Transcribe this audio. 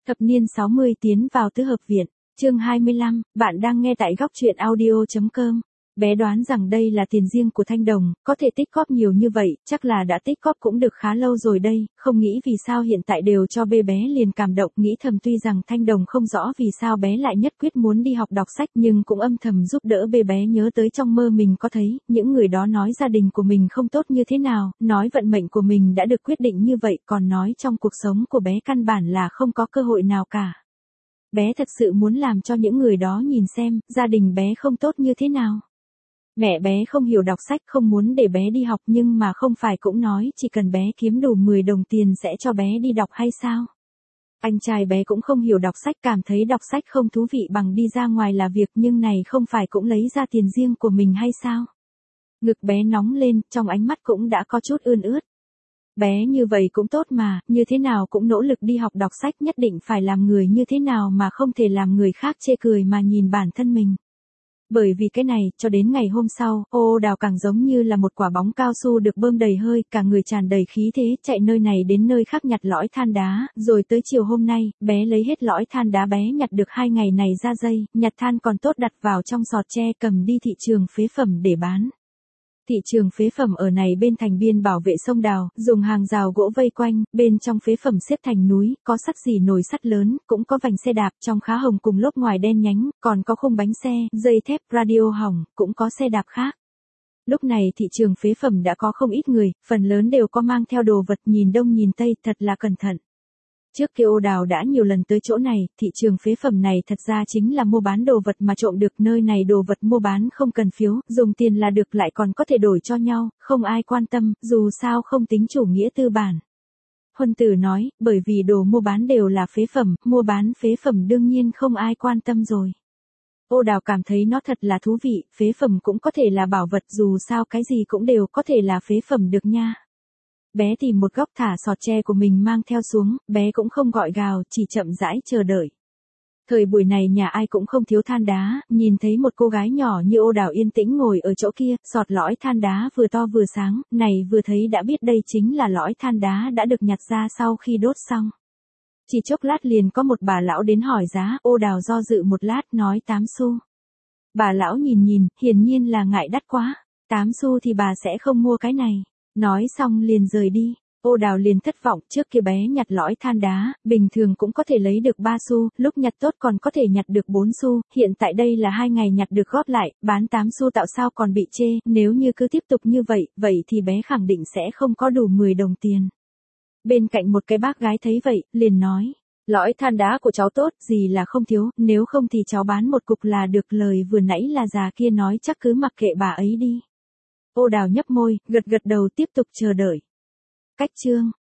Thập niên 60 tiến vào tứ hợp viện, chương 25, bạn đang nghe tại góc truyện audio.com. Bé đoán rằng đây là tiền riêng của Thanh Đồng, có thể tích góp nhiều như vậy, chắc là đã tích góp cũng được khá lâu rồi đây, không nghĩ vì sao hiện tại đều cho bé liền cảm động, nghĩ thầm tuy rằng Thanh Đồng không rõ vì sao bé lại nhất quyết muốn đi học đọc sách nhưng cũng âm thầm giúp đỡ bé nhớ tới trong mơ mình có thấy, những người đó nói gia đình của mình không tốt như thế nào, nói vận mệnh của mình đã được quyết định như vậy, còn nói trong cuộc sống của bé căn bản là không có cơ hội nào cả. Bé thật sự muốn làm cho những người đó nhìn xem, gia đình bé không tốt như thế nào. Mẹ bé không hiểu đọc sách, không muốn để bé đi học nhưng mà không phải cũng nói chỉ cần bé kiếm đủ 10 đồng tiền sẽ cho bé đi đọc hay sao? Anh trai bé cũng không hiểu đọc sách, cảm thấy đọc sách không thú vị bằng đi ra ngoài là việc, nhưng này không phải cũng lấy ra tiền riêng của mình hay sao? Ngực bé nóng lên, trong ánh mắt cũng đã có chút ươn ướt. Bé như vậy cũng tốt mà, như thế nào cũng nỗ lực đi học đọc sách, nhất định phải làm người như thế nào mà không thể làm người khác chê cười mà nhìn bản thân mình. Bởi vì cái này, cho đến ngày hôm sau, Ô Đào càng giống như là một quả bóng cao su được bơm đầy hơi, cả người tràn đầy khí thế, chạy nơi này đến nơi khác nhặt lõi than đá, rồi tới chiều hôm nay, bé lấy hết lõi than đá bé nhặt được 2 ngày này ra dây, nhặt than còn tốt đặt vào trong sọt tre cầm đi thị trường phế phẩm để bán. Thị trường phế phẩm ở này bên thành biên bảo vệ sông Đào, dùng hàng rào gỗ vây quanh, bên trong phế phẩm xếp thành núi, có sắt gì nồi sắt lớn, cũng có vành xe đạp, trong khá hồng cùng lốp ngoài đen nhánh, còn có khung bánh xe, dây thép, radio hỏng, cũng có xe đạp khác. Lúc này thị trường phế phẩm đã có không ít người, phần lớn đều có mang theo đồ vật, nhìn đông nhìn tây, thật là cẩn thận. Trước kia Ô Đào đã nhiều lần tới chỗ này, thị trường phế phẩm này thật ra chính là mua bán đồ vật mà trộm được, nơi này đồ vật mua bán không cần phiếu, dùng tiền là được, lại còn có thể đổi cho nhau, không ai quan tâm, dù sao không tính chủ nghĩa tư bản. Huân Tử nói, bởi vì đồ mua bán đều là phế phẩm, mua bán phế phẩm đương nhiên không ai quan tâm rồi. Ô Đào cảm thấy nó thật là thú vị, phế phẩm cũng có thể là bảo vật, dù sao cái gì cũng đều có thể là phế phẩm được nha. Bé tìm một góc thả sọt tre của mình mang theo xuống, bé cũng không gọi gào, chỉ chậm rãi chờ đợi. Thời buổi này nhà ai cũng không thiếu than đá, nhìn thấy một cô gái nhỏ như Ô Đào yên tĩnh ngồi ở chỗ kia, sọt lõi than đá vừa to vừa sáng, này vừa thấy đã biết đây chính là lõi than đá đã được nhặt ra sau khi đốt xong. Chỉ chốc lát liền có một bà lão đến hỏi giá, Ô Đào do dự một lát nói 8 xu. Bà lão nhìn, hiển nhiên là ngại đắt quá, 8 xu thì bà sẽ không mua cái này. Nói xong liền rời đi, Ô Đào liền thất vọng, trước kia bé nhặt lõi than đá, bình thường cũng có thể lấy được 3 xu, lúc nhặt tốt còn có thể nhặt được 4 xu, hiện tại đây là 2 ngày nhặt được góp lại, bán 8 xu tạo sao còn bị chê, nếu như cứ tiếp tục như vậy thì bé khẳng định sẽ không có đủ 10 đồng tiền. Bên cạnh một cái bác gái thấy vậy, liền nói, lõi than đá của cháu tốt, gì là không thiếu, nếu không thì cháu bán một cục là được, lời vừa nãy là già kia nói, chắc cứ mặc kệ bà ấy đi. Ô Đào nhấp môi, gật đầu tiếp tục chờ đợi. Cách chương